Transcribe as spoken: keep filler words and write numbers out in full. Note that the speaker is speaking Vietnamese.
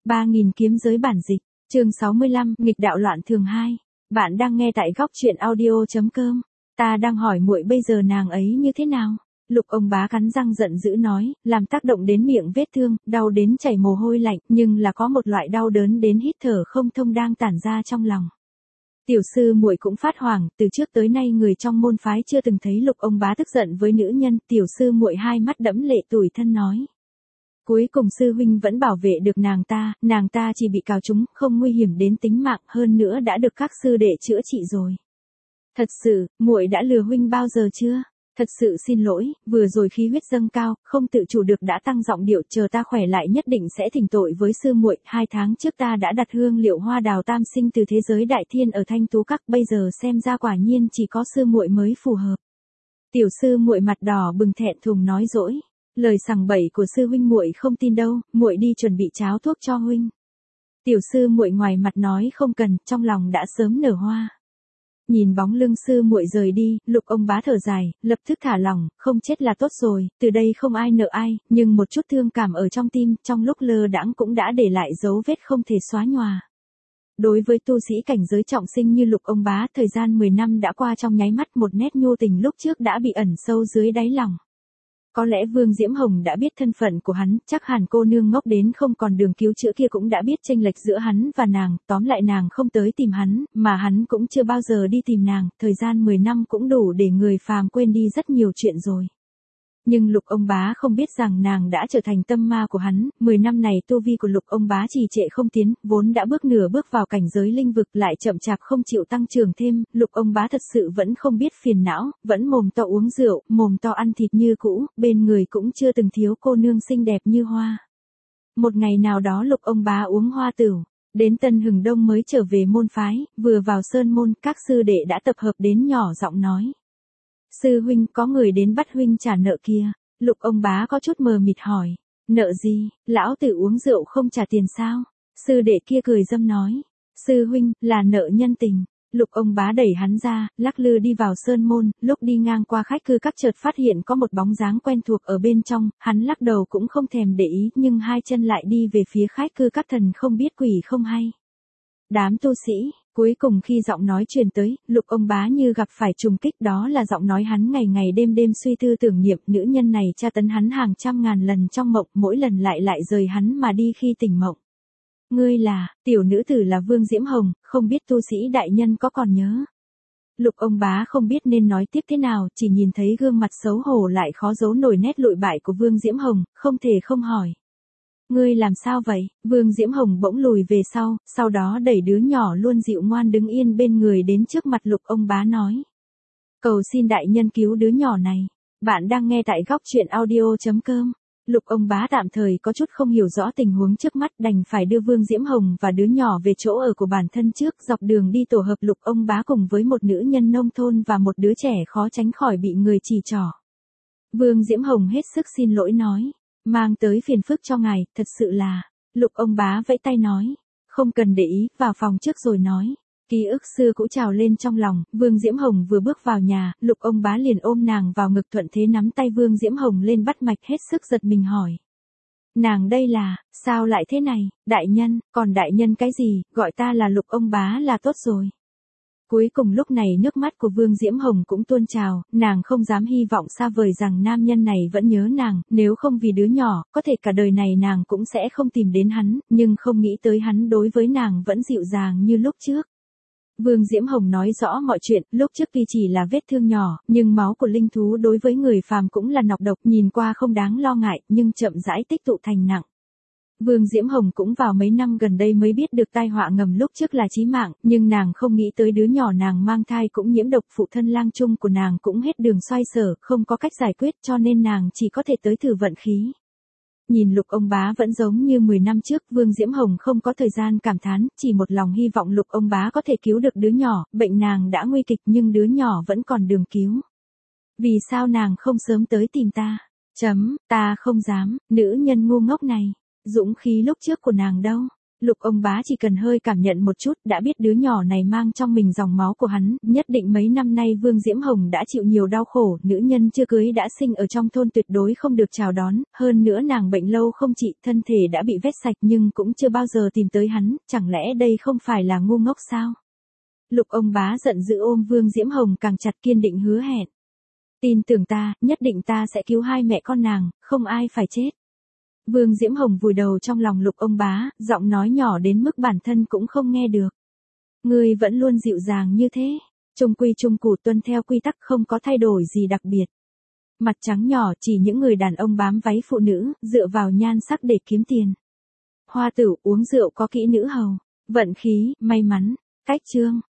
ba nghìn kiếm giới bản dịch, chương sáu mươi lăm, nghịch đạo loạn thường hai. Bạn đang nghe tại góc truyện audio.com. Ta đang hỏi muội bây giờ nàng ấy như thế nào? Lục ông bá cắn răng giận dữ nói, làm tác động đến miệng vết thương, đau đến chảy mồ hôi lạnh, nhưng là có một loại đau đớn đến hít thở không thông đang tản ra trong lòng. Tiểu sư muội cũng phát hoảng, từ trước tới nay người trong môn phái chưa từng thấy Lục ông bá tức giận với nữ nhân, tiểu sư muội hai mắt đẫm lệ tủi thân nói. Cuối cùng sư huynh vẫn bảo vệ được nàng ta, nàng ta chỉ bị cào trúng, không nguy hiểm đến tính mạng, hơn nữa đã được các sư đệ chữa trị rồi. Thật sự, muội đã lừa huynh bao giờ chưa? Thật sự xin lỗi, vừa rồi khí huyết dâng cao, không tự chủ được đã tăng giọng điệu, chờ ta khỏe lại nhất định sẽ thỉnh tội với sư muội. Hai tháng trước ta đã đặt hương liệu hoa đào tam sinh từ thế giới đại thiên ở Thanh Tú Các, bây giờ xem ra quả nhiên chỉ có sư muội mới phù hợp. Tiểu sư muội mặt đỏ bừng thẹn thùng nói dỗi. Lời sằng bậy của sư huynh muội không tin đâu, muội đi chuẩn bị cháo thuốc cho huynh. Tiểu sư muội ngoài mặt nói không cần, trong lòng đã sớm nở hoa. Nhìn bóng lưng sư muội rời đi, Lục ông bá thở dài, lập tức thả lỏng, không chết là tốt rồi, từ đây không ai nợ ai, nhưng một chút thương cảm ở trong tim, trong lúc lơ đãng cũng đã để lại dấu vết không thể xóa nhòa. Đối với tu sĩ cảnh giới trọng sinh như Lục ông bá, thời gian mười năm đã qua trong nháy mắt, một nét nhu tình lúc trước đã bị ẩn sâu dưới đáy lòng. Có lẽ Vương Diễm Hồng đã biết thân phận của hắn, chắc hẳn cô nương ngốc đến không còn đường cứu chữa kia cũng đã biết chênh lệch giữa hắn và nàng, tóm lại nàng không tới tìm hắn, mà hắn cũng chưa bao giờ đi tìm nàng, thời gian mười năm cũng đủ để người phàm quên đi rất nhiều chuyện rồi. Nhưng Lục ông bá không biết rằng nàng đã trở thành tâm ma của hắn, mười năm này tu vi của Lục ông bá trì trệ không tiến, vốn đã bước nửa bước vào cảnh giới linh vực lại chậm chạp không chịu tăng trưởng thêm, Lục ông bá thật sự vẫn không biết phiền não, vẫn mồm to uống rượu, mồm to ăn thịt như cũ, bên người cũng chưa từng thiếu cô nương xinh đẹp như hoa. Một ngày nào đó Lục ông bá uống hoa tửu, đến Tân Hừng Đông mới trở về môn phái, vừa vào sơn môn, các sư đệ đã tập hợp đến nhỏ giọng nói. Sư huynh, có người đến bắt huynh trả nợ kia. Lục ông bá có chút mờ mịt hỏi. Nợ gì, lão tử uống rượu không trả tiền sao? Sư đệ kia cười dâm nói. Sư huynh, là nợ nhân tình. Lục ông bá đẩy hắn ra, lắc lư đi vào sơn môn, lúc đi ngang qua khách cư các chợt phát hiện có một bóng dáng quen thuộc ở bên trong, hắn lắc đầu cũng không thèm để ý, nhưng hai chân lại đi về phía khách cư các thần không biết quỷ không hay. Đám tu sĩ. Cuối cùng khi giọng nói truyền tới, Lục ông bá như gặp phải trùng kích, đó là giọng nói hắn ngày ngày đêm đêm suy tư tưởng niệm, nữ nhân này tra tấn hắn hàng trăm ngàn lần trong mộng, mỗi lần lại lại rời hắn mà đi khi tỉnh mộng. Ngươi là, tiểu nữ tử là Vương Diễm Hồng, không biết tu sĩ đại nhân có còn nhớ. Lục ông bá không biết nên nói tiếp thế nào, chỉ nhìn thấy gương mặt xấu hổ lại khó giấu nổi nét lụi bại của Vương Diễm Hồng, không thể không hỏi. Ngươi làm sao vậy? Vương Diễm Hồng bỗng lùi về sau, sau đó đẩy đứa nhỏ luôn dịu ngoan đứng yên bên người đến trước mặt Lục ông bá nói. Cầu xin đại nhân cứu đứa nhỏ này. Bạn đang nghe tại góc truyện audio.com. Lục ông bá tạm thời có chút không hiểu rõ tình huống trước mắt, đành phải đưa Vương Diễm Hồng và đứa nhỏ về chỗ ở của bản thân trước, dọc đường đi tổ hợp Lục ông bá cùng với một nữ nhân nông thôn và một đứa trẻ khó tránh khỏi bị người chỉ trỏ. Vương Diễm Hồng hết sức xin lỗi nói. Mang tới phiền phức cho ngài, thật sự là. Lục ông bá vẫy tay nói. Không cần để ý, vào phòng trước rồi nói. Ký ức xưa cũ trào lên trong lòng, Vương Diễm Hồng vừa bước vào nhà, Lục ông bá liền ôm nàng vào ngực, thuận thế nắm tay Vương Diễm Hồng lên bắt mạch, hết sức giật mình hỏi. Nàng đây là, sao lại thế này, đại nhân, còn đại nhân cái gì, gọi ta là Lục ông bá là tốt rồi. Cuối cùng lúc này nước mắt của Vương Diễm Hồng cũng tuôn trào, nàng không dám hy vọng xa vời rằng nam nhân này vẫn nhớ nàng, nếu không vì đứa nhỏ, có thể cả đời này nàng cũng sẽ không tìm đến hắn, nhưng không nghĩ tới hắn đối với nàng vẫn dịu dàng như lúc trước. Vương Diễm Hồng nói rõ mọi chuyện, lúc trước tuy chỉ là vết thương nhỏ, nhưng máu của linh thú đối với người phàm cũng là nọc độc, nhìn qua không đáng lo ngại, nhưng chậm rãi tích tụ thành nặng. Vương Diễm Hồng cũng vào mấy năm gần đây mới biết được tai họa ngầm lúc trước là chí mạng, nhưng nàng không nghĩ tới đứa nhỏ nàng mang thai cũng nhiễm độc, phụ thân lang trung của nàng cũng hết đường xoay sở, không có cách giải quyết cho nên nàng chỉ có thể tới thử vận khí. Nhìn Lục ông bá vẫn giống như mười năm trước, Vương Diễm Hồng không có thời gian cảm thán, chỉ một lòng hy vọng Lục ông bá có thể cứu được đứa nhỏ, bệnh nàng đã nguy kịch nhưng đứa nhỏ vẫn còn đường cứu. Vì sao nàng không sớm tới tìm ta? Chấm, ta không dám, nữ nhân ngu ngốc này. Dũng khí lúc trước của nàng đâu? Lục ông bá chỉ cần hơi cảm nhận một chút đã biết đứa nhỏ này mang trong mình dòng máu của hắn, nhất định mấy năm nay Vương Diễm Hồng đã chịu nhiều đau khổ, nữ nhân chưa cưới đã sinh ở trong thôn tuyệt đối không được chào đón, hơn nữa nàng bệnh lâu không trị, thân thể đã bị vét sạch nhưng cũng chưa bao giờ tìm tới hắn, chẳng lẽ đây không phải là ngu ngốc sao? Lục ông bá giận dữ ôm Vương Diễm Hồng càng chặt, kiên định hứa hẹn. Tin tưởng ta, nhất định ta sẽ cứu hai mẹ con nàng, không ai phải chết. Vương Diễm Hồng vùi đầu trong lòng lục ông bá, giọng nói nhỏ đến mức bản thân cũng không nghe được. Ngươi vẫn luôn dịu dàng như thế, trung quy trung cụ tuân theo quy tắc không có thay đổi gì đặc biệt. Mặt trắng nhỏ chỉ những người đàn ông bám váy phụ nữ, dựa vào nhan sắc để kiếm tiền. Hoa tử uống rượu có kỹ nữ hầu, vận khí, may mắn, cách chương.